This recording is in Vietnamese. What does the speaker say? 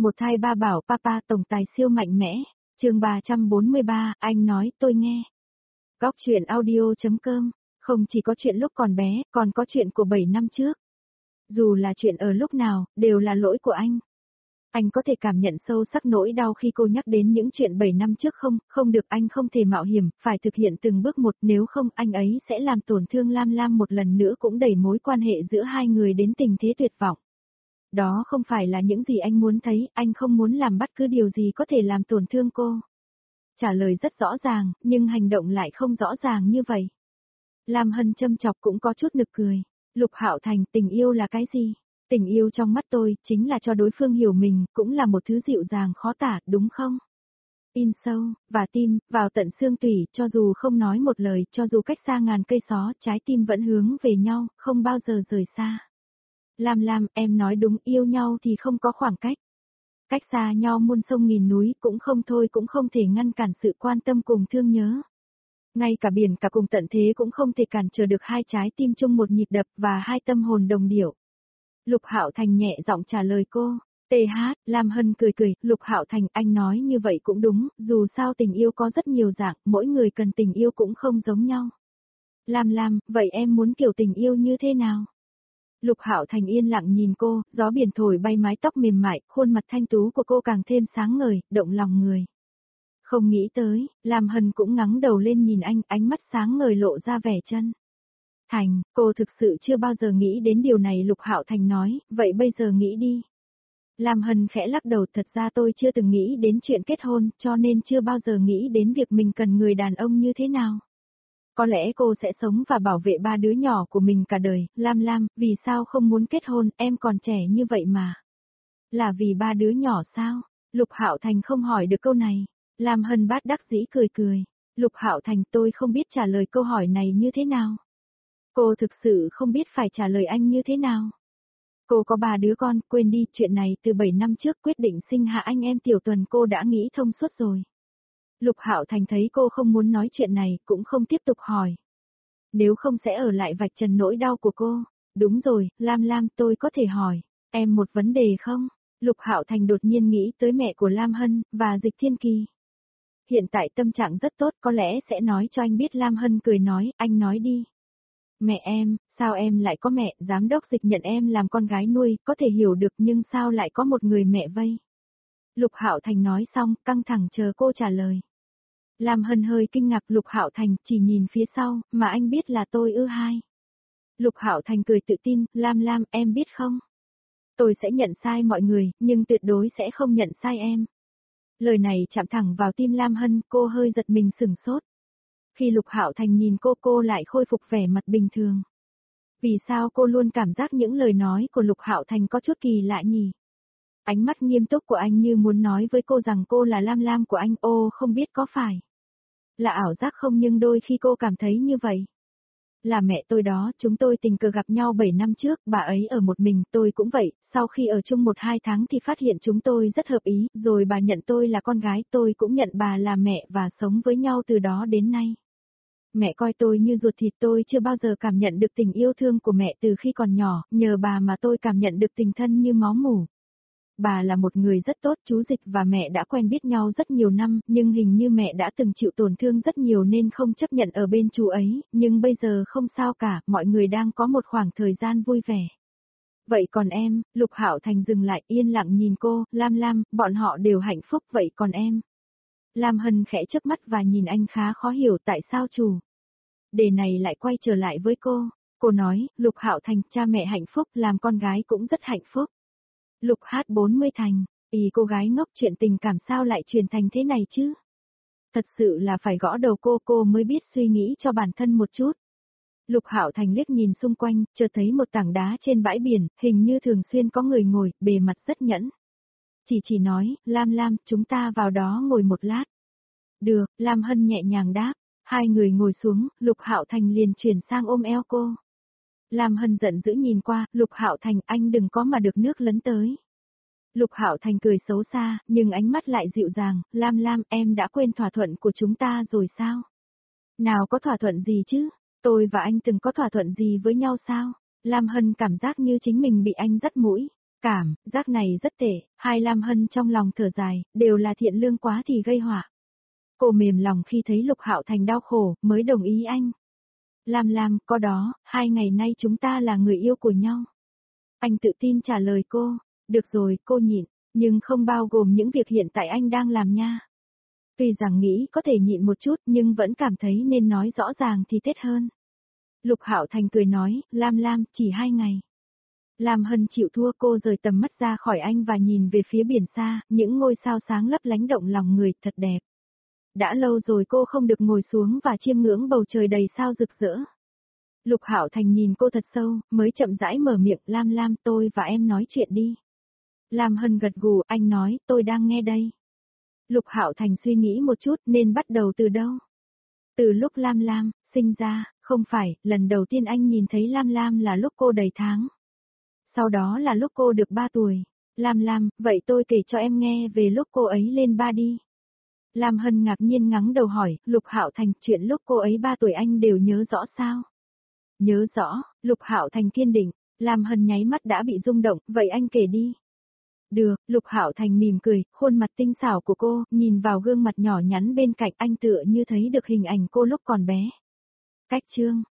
Một thai ba bảo papa tổng tài siêu mạnh mẽ. Chương 343, anh nói tôi nghe. Góc truyện audio.com. Không chỉ có chuyện lúc còn bé, còn có chuyện của 7 năm trước. Dù là chuyện ở lúc nào, đều là lỗi của anh. Anh có thể cảm nhận sâu sắc nỗi đau khi cô nhắc đến những chuyện 7 năm trước không được, anh không thể mạo hiểm, phải thực hiện từng bước một, nếu không anh ấy sẽ làm tổn thương Lam Lam một lần nữa, cũng đẩy mối quan hệ giữa hai người đến tình thế tuyệt vọng. Đó không phải là những gì anh muốn thấy, anh không muốn làm bất cứ điều gì có thể làm tổn thương cô. Trả lời rất rõ ràng, nhưng hành động lại không rõ ràng như vậy. Lam Hân châm chọc cũng có chút nực cười. Lục Hạo Thành, tình yêu là cái gì? Tình yêu trong mắt tôi, chính là cho đối phương hiểu mình, cũng là một thứ dịu dàng khó tả, đúng không? In sâu, và tim, vào tận xương tủy, cho dù không nói một lời, cho dù cách xa ngàn cây xó, trái tim vẫn hướng về nhau, không bao giờ rời xa. Lam Lam, em nói đúng, yêu nhau thì không có khoảng cách. Cách xa nhau muôn sông nghìn núi, cũng không thể ngăn cản sự quan tâm cùng thương nhớ. Ngay cả biển cả cùng tận thế cũng không thể cản trở được hai trái tim chung một nhịp đập và hai tâm hồn đồng điệu. Lục Hạo Thành nhẹ giọng trả lời cô. TH, Lam Hân cười cười, Lục Hạo Thành, anh nói như vậy cũng đúng, dù sao tình yêu có rất nhiều dạng, mỗi người cần tình yêu cũng không giống nhau. Lam Lam, vậy em muốn kiểu tình yêu như thế nào? Lục Hạo Thành yên lặng nhìn cô, gió biển thổi bay mái tóc mềm mại, khuôn mặt thanh tú của cô càng thêm sáng ngời, động lòng người. Không nghĩ tới, Lam Hân cũng ngẩng đầu lên nhìn anh, ánh mắt sáng ngời lộ ra vẻ chân thành, cô thực sự chưa bao giờ nghĩ đến điều này. Lục Hạo Thành nói, vậy bây giờ nghĩ đi. Lam Hân khẽ lắc đầu, thật ra tôi chưa từng nghĩ đến chuyện kết hôn, cho nên chưa bao giờ nghĩ đến việc mình cần người đàn ông như thế nào. Có lẽ cô sẽ sống và bảo vệ ba đứa nhỏ của mình cả đời. Lam Lam, vì sao không muốn kết hôn, em còn trẻ như vậy mà. Là vì ba đứa nhỏ sao? Lục Hạo Thành không hỏi được câu này. Lam Hân bát đắc dĩ cười cười. Lục Hạo Thành, tôi không biết trả lời câu hỏi này như thế nào. Cô thực sự không biết phải trả lời anh như thế nào. Cô có 3 đứa con, quên đi, chuyện này từ 7 năm trước quyết định sinh hạ anh em Tiểu Tuần cô đã nghĩ thông suốt rồi. Lục Hạo Thành thấy cô không muốn nói chuyện này, cũng không tiếp tục hỏi. Nếu không sẽ ở lại vạch trần nỗi đau của cô. Đúng rồi, Lam Lam, tôi có thể hỏi em một vấn đề không? Lục Hạo Thành đột nhiên nghĩ tới mẹ của Lam Hân, và Dịch Thiên Kỳ. Hiện tại tâm trạng rất tốt, có lẽ sẽ nói cho anh biết. Lam Hân cười nói, anh nói đi. Mẹ em, sao em lại có mẹ? Giám đốc Dịch nhận em làm con gái nuôi, có thể hiểu được, nhưng sao lại có một người mẹ vây? Lục Hạo Thành nói xong, căng thẳng chờ cô trả lời. Lam Hân hơi kinh ngạc. Lục Hạo Thành chỉ nhìn phía sau, mà anh biết là tôi ư? Hai. Lục Hạo Thành cười tự tin, Lam Lam, em biết không? Tôi sẽ nhận sai mọi người, nhưng tuyệt đối sẽ không nhận sai em. Lời này chạm thẳng vào tim Lam Hân, cô hơi giật mình sửng sốt. Khi Lục Hạo Thành nhìn cô lại khôi phục vẻ mặt bình thường. Vì sao cô luôn cảm giác những lời nói của Lục Hạo Thành có chút kỳ lạ nhỉ? Ánh mắt nghiêm túc của anh như muốn nói với cô rằng cô là Lam Lam của anh. Ô, không biết có phải là ảo giác không, nhưng đôi khi cô cảm thấy như vậy. Là mẹ tôi đó, chúng tôi tình cờ gặp nhau 7 năm trước, bà ấy ở một mình, tôi cũng vậy, sau khi ở chung 1-2 tháng thì phát hiện chúng tôi rất hợp ý, rồi bà nhận tôi là con gái, tôi cũng nhận bà là mẹ và sống với nhau từ đó đến nay. Mẹ coi tôi như ruột thịt, tôi chưa bao giờ cảm nhận được tình yêu thương của mẹ từ khi còn nhỏ, nhờ bà mà tôi cảm nhận được tình thân như máu mủ. Bà là một người rất tốt, chú Dịch và mẹ đã quen biết nhau rất nhiều năm, nhưng hình như mẹ đã từng chịu tổn thương rất nhiều nên không chấp nhận ở bên chú ấy, nhưng bây giờ không sao cả, mọi người đang có một khoảng thời gian vui vẻ. Vậy còn em? Lục Hạo Thành dừng lại, yên lặng nhìn cô, Lam Lam, bọn họ đều hạnh phúc, vậy còn em? Lam Hân khẽ chớp mắt và nhìn anh khá khó hiểu tại sao chủ đề này lại quay trở lại với cô. Cô nói, Lục Hạo Thành, cha mẹ hạnh phúc, làm con gái cũng rất hạnh phúc. Lục H40 Thành, cô gái ngốc, chuyện tình cảm sao lại truyền thành thế này chứ? Thật sự là phải gõ đầu cô mới biết suy nghĩ cho bản thân một chút. Lục Hạo Thành liếc nhìn xung quanh, chợt thấy một tảng đá trên bãi biển, hình như thường xuyên có người ngồi, bề mặt rất nhẫn. Chỉ nói, Lam Lam, chúng ta vào đó ngồi một lát. Được, Lam Hân nhẹ nhàng đáp. Hai người ngồi xuống, Lục Hạo Thành liền chuyển sang ôm eo cô. Lam Hân giận dữ nhìn qua, Lục Hạo Thành, anh đừng có mà được nước lấn tới. Lục Hạo Thành cười xấu xa, nhưng ánh mắt lại dịu dàng, Lam Lam, em đã quên thỏa thuận của chúng ta rồi sao? Nào có thỏa thuận gì chứ? Tôi và anh từng có thỏa thuận gì với nhau sao? Lam Hân cảm giác như chính mình bị anh dắt mũi. Giác này rất tệ, hai Lam Hân trong lòng thở dài, đều là thiện lương quá thì gây họa. Cô mềm lòng khi thấy Lục Hạo Thành đau khổ, mới đồng ý anh. Lam, có đó, 2 ngày nay chúng ta là người yêu của nhau. Anh tự tin trả lời cô, được rồi, cô nhịn, nhưng không bao gồm những việc hiện tại anh đang làm nha. Tuy rằng nghĩ có thể nhịn một chút nhưng vẫn cảm thấy nên nói rõ ràng thì tốt hơn. Lục Hạo Thành cười nói, Lam, chỉ 2 ngày. Lam Hân chịu thua, cô rời tầm mắt ra khỏi anh và nhìn về phía biển xa, những ngôi sao sáng lấp lánh động lòng người, thật đẹp. Đã lâu rồi cô không được ngồi xuống và chiêm ngưỡng bầu trời đầy sao rực rỡ. Lục Hạo Thành nhìn cô thật sâu, mới chậm rãi mở miệng, Lam, tôi và em nói chuyện đi. Lam Hân gật gù, anh nói, tôi đang nghe đây. Lục Hạo Thành suy nghĩ một chút, nên bắt đầu từ đâu? Từ lúc Lam sinh ra, không phải, lần đầu tiên anh nhìn thấy Lam là lúc cô đầy tháng. Sau đó là lúc cô được 3 tuổi. Lam, vậy tôi kể cho em nghe về lúc cô ấy lên 3 đi. Lam Hân ngạc nhiên ngắng đầu hỏi, Lục Hạo Thành, chuyện lúc cô ấy 3 tuổi anh đều nhớ rõ sao? Nhớ rõ, Lục Hạo Thành kiên định. Lam Hân nháy mắt đã bị rung động, vậy anh kể đi. Được, Lục Hạo Thành mỉm cười, khuôn mặt tinh xảo của cô, nhìn vào gương mặt nhỏ nhắn bên cạnh anh tựa như thấy được hình ảnh cô lúc còn bé. Cách chương